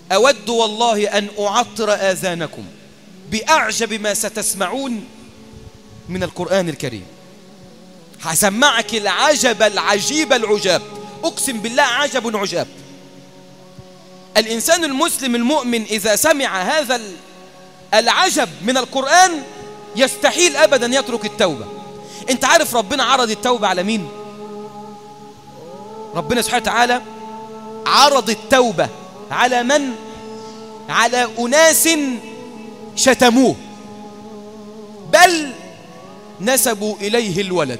أود والله أن أعطر آذانكم بأعجب ما ستسمعون من القرآن الكريم. هسمعك العجب العجيب العجاب، أقسم بالله عجب عجاب. الإنسان المسلم المؤمن إذا سمع هذا العجب من القرآن يستحيل أبدا يترك التوبة. أنت عارف ربنا عرض التوبة على مين؟ ربنا سبحانه وتعالى عرض التوبة على من؟ على أناس شتموه، بل نسبوا إليه الولد.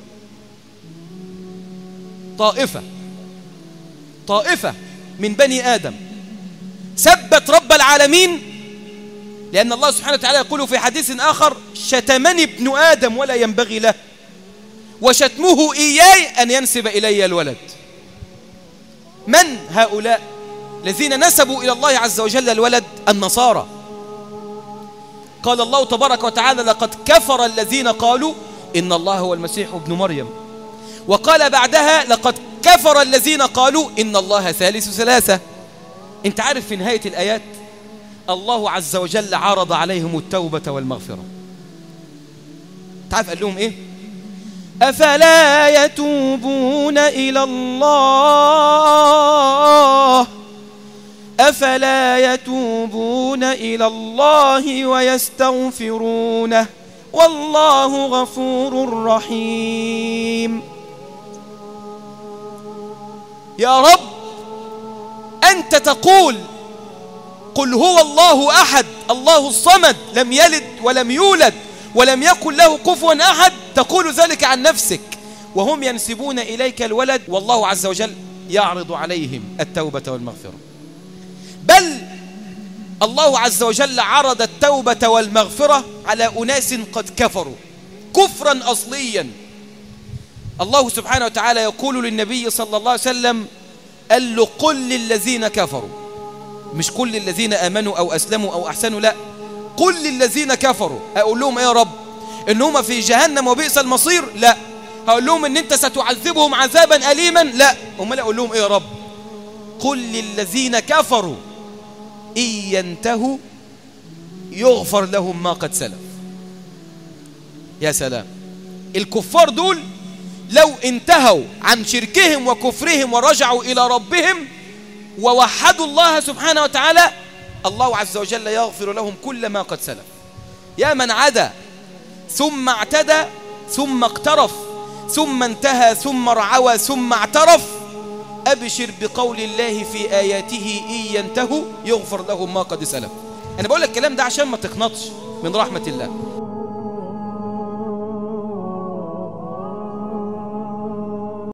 طائفة من بني آدم سبت رب العالمين، لأن الله سبحانه وتعالى يقول في حديث آخر: شتمني ابن آدم ولا ينبغي له، وشتمه إياي أن ينسب إلي الولد. من هؤلاء الذين نسبوا إلى الله عز وجل الولد؟ النصارى. قال الله تبارك وتعالى: لقد كفر الذين قالوا إن الله هو المسيح ابن مريم. وقال بعدها: لقد كفر الذين قالوا إن الله ثالث ثلاثة. انت عارف في نهاية الآيات الله عز وجل عرض عليهم التوبة والمغفرة. تعرف قال لهم إيه؟ أفلا يتوبون إلى الله، أفلا يتوبون إلى الله ويستغفرونه والله غفور رحيم. يا رب أنت تقول: قل هو الله أحد الله الصمد لم يلد ولم يولد ولم يكن له كفوا أحد. تقول ذلك عن نفسك، وهم ينسبون إليك الولد، والله عز وجل يعرض عليهم التوبة والمغفرة. بل الله عز وجل عرض التوبة والمغفرة على أناس قد كفروا كفرا أصليا. الله سبحانه وتعالى يقول للنبي صلى الله عليه وسلم: قال له: قل للذين كفروا، مش قل للذين آمنوا أو أسلموا أو أحسنوا، لا، قل للذين كفروا. أقول لهم إيه يا رب؟ إن هم في جهنم وبئس المصير؟ لا. هقول لهم إن أنت ستعذبهم عذابا أليما؟ لا. أمال أقول لهم إيه يا رب؟ قل للذين كفروا إن ينتهوا يغفر لهم ما قد سلف. يا سلام، الكفار دول لو انتهوا عن شركهم وكفرهم ورجعوا إلى ربهم ووحدوا الله سبحانه وتعالى، الله عز وجل يغفر لهم كل ما قد سلف. يا من عدا ثم اعتدى ثم اقترف ثم انتهى ثم رعوى ثم اعترف، أبشر بقول الله في آياته: إن ينتهوا يغفر لهم ما قد سلف. أنا بقول لك الكلام ده عشان ما تقنطش من رحمة الله.